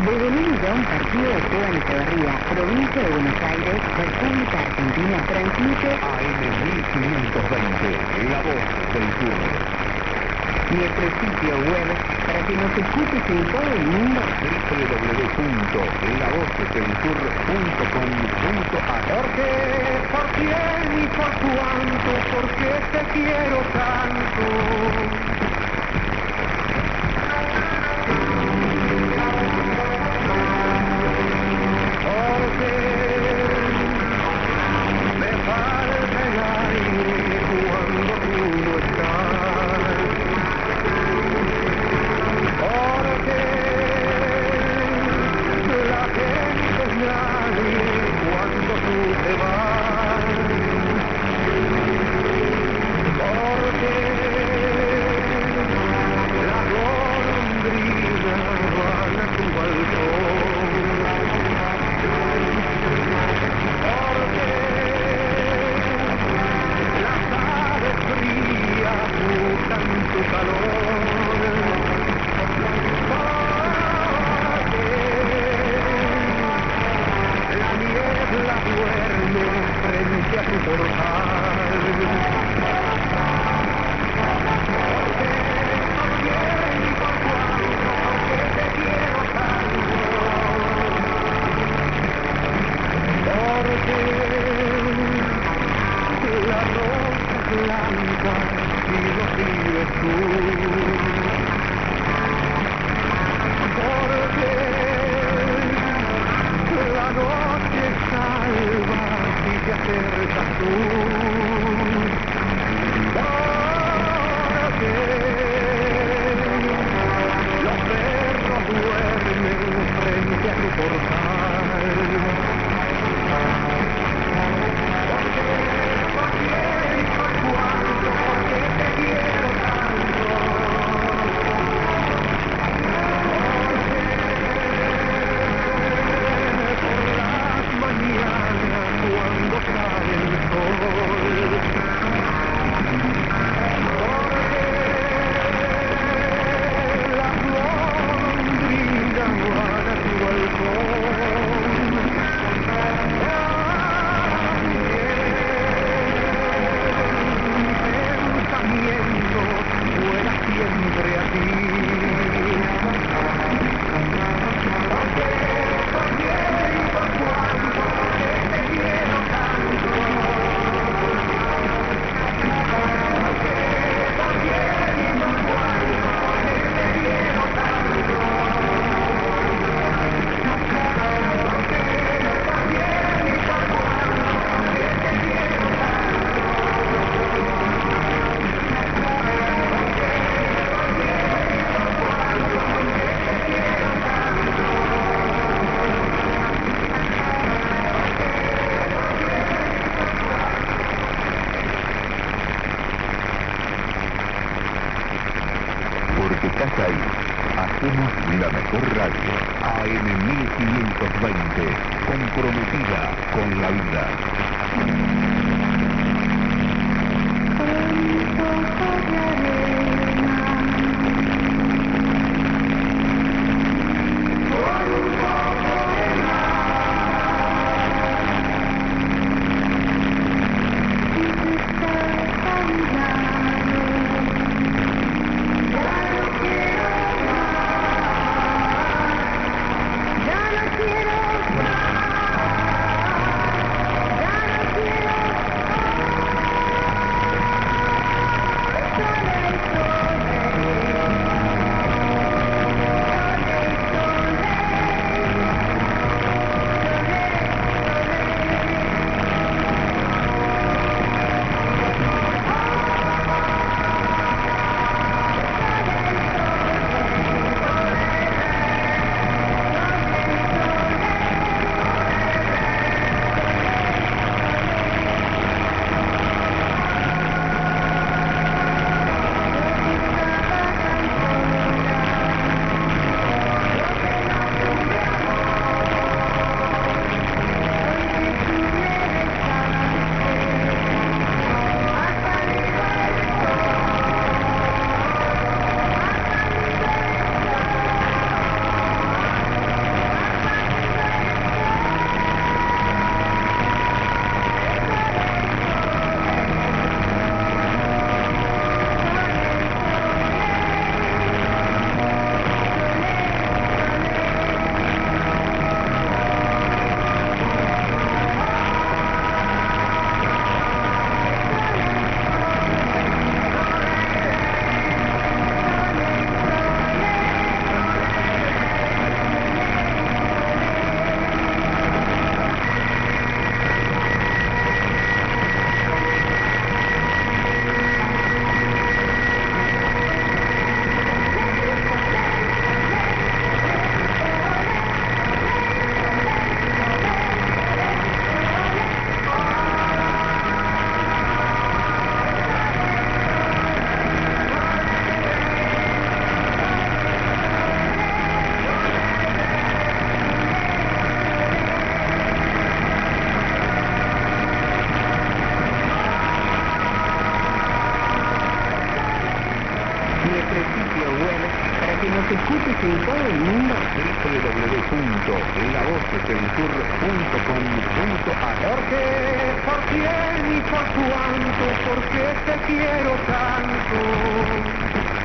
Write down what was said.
Desde Mérida, un partido de Esteban Echeverría, provincia de Buenos Aires, República Argentina, transmite AM 1520, La Voz del Sur. nuestro sitio web para que nos escuches en todo el mundo. www.lavozdelsur.com.ar. ¿Por qué? ¿Por quién y por cuánto? ¿Por qué te quiero tanto? Porque me falta el aire cuando tú no estás. Porque la gente es nadie cuando tú te vas. Porque las golondrinas van a tu balcón. Porque las aves frías buscan tu calor. Porque la niebla duerme frente a tu portal. Porque por quién y por cuánto, porque te quiero tanto. Porque la rosa blanca y lo sigues tú. Porque la noche salva si te acercas tú. Porque los perros duermen frente a tu portal. Porque por quién y por cuánto, porque te quiero tanto. Por las mañanas cuando sale el sol. Porque las golondrinas van a tu balcón. Mi pensamiento vuela siempre a ti. Porque por quién y por cuánto, porque te quiero tanto. Porque por quién y por cuánto, porque te quiero tanto. Porque por quién y por cuánto, porque te quiero tanto. Porque estás ahí. Hacemos la mejor radio. AM 1520. Comprometida con la vida. nos escuches en todo el mundo. www.lavocesdelsur.com.ar. Porque por quién y por cuánto, porque te quiero tanto.